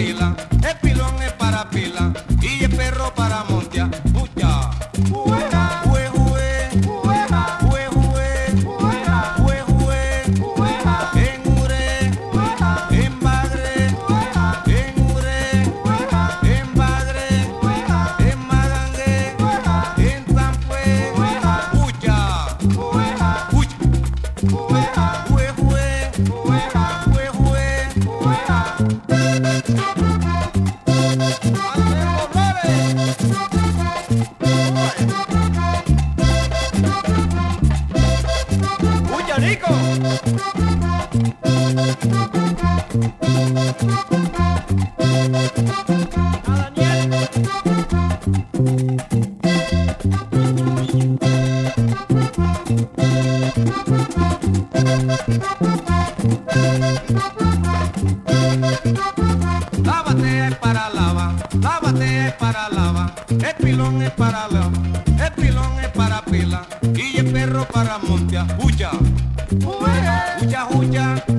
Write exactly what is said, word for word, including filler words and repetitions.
pila, el pilón es para pila y el perro para montea. Mucha. Juega, Jue, jue, juega, jue, jue, juega, jue, jue, juega, en ure, juega, en bagre, juega, en ure, juega, en bagre, juega, en magangue, juega, en zampue, juega, mucha. juega, Uy, juega, jue, jue, juega, jue, jue. juega. Anselmo Flores. Uy, Nico. A Daniel. La batea es para lava, la batea es para lava, el pilón es para lava, el pilón es para pila y el perro para montea. Huya, Juega, huya, huya,